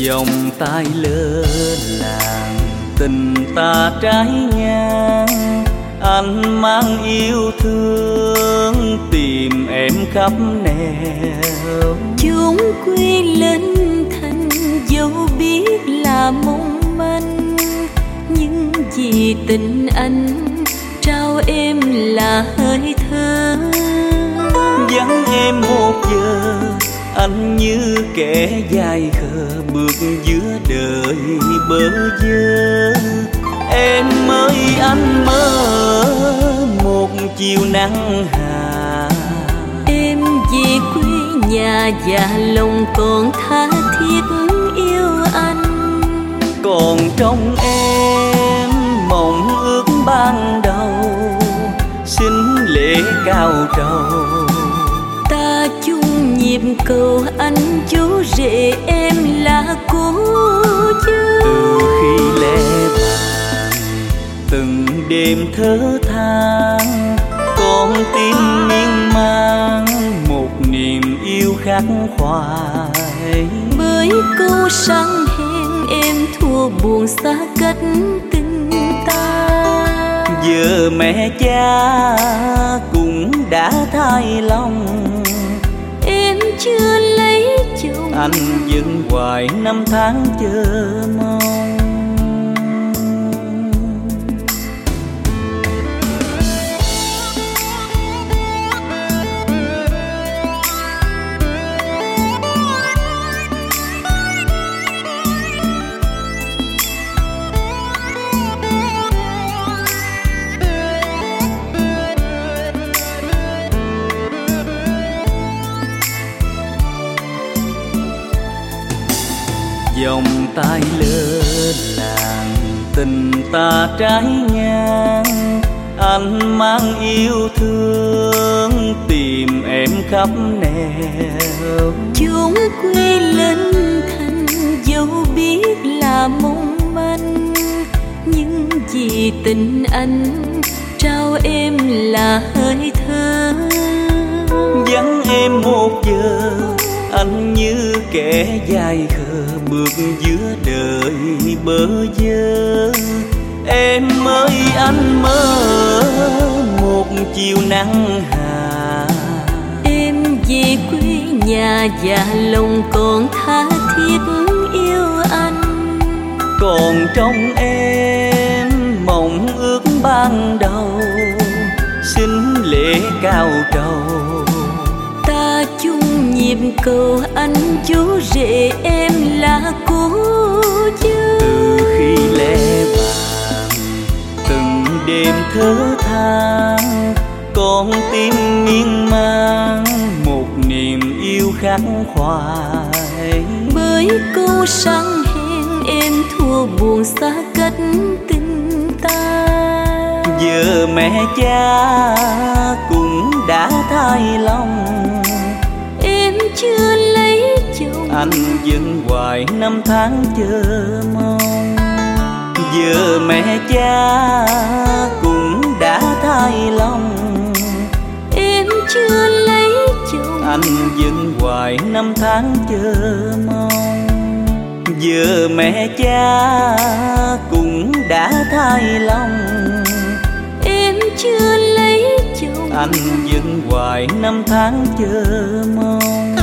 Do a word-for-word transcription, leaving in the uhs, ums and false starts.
Vòng tay lơ làng tình ta trái ngang, anh mang yêu thương tìm em khắp nẻo. Chúng quy lên thành dẫu biết là mong manh, nhưng vì tình anh trao em là hơi thở. Vắng em một giờ anh như kẻ dài khờ bước giữa đời bơ vơ. Em ơi anh mơ một chiều nắng hà, em về quê nhà và lòng còn tha thiết yêu anh. Còn trong em mộng ước ban đầu, xin lễ cao trầu. Ta chung nhịp cầu anh chú rể em là cô dâu. Từ khi lẽ vàng từng đêm thở than, con tim miên man một niềm yêu khắc khoải. Bởi câu sang hẹn em thua buồn xa cách tình ta. Giờ mẹ cha cũng đã thay lòng, em chưa lấy chồng anh vẫn hoài năm tháng chờ mong. Vòng tay lơ làng tình ta trái ngang, anh mang yêu thương tìm em khắp nẻo. chúng quy lên thành dẫu biết là mong manh, nhưng vì tình anh trao em là hơi thở. Vắng em một giờ anh như kẻ dài khờ bước giữa đời bơ vơ. Em ơi anh mơ một chiều nắng hà, em về quê nhà và lòng còn tha thiết yêu anh. Còn trong em mộng ước ban đầu, xin lễ cao trầu. Ta chung nhịp cầu anh chú rể em là cô dâu. Từ khi lẽ vàng từng đêm thở than, con tim miên man một niềm yêu khắc khoải. Bởi câu sang hẹn em thua buồn xa cách tình ta. Giờ mẹ cha cũng đã thay lòng, em chưa lấy chồng anh vẫn hoài năm tháng chờ mong. Giờ mẹ cha cũng đã thay lòng, em chưa lấy chồng anh vẫn hoài năm tháng chờ mong. Giờ mẹ cha cũng đã thay lòng, em chưa lấy chồng anh vẫn hoài năm tháng chờ mong.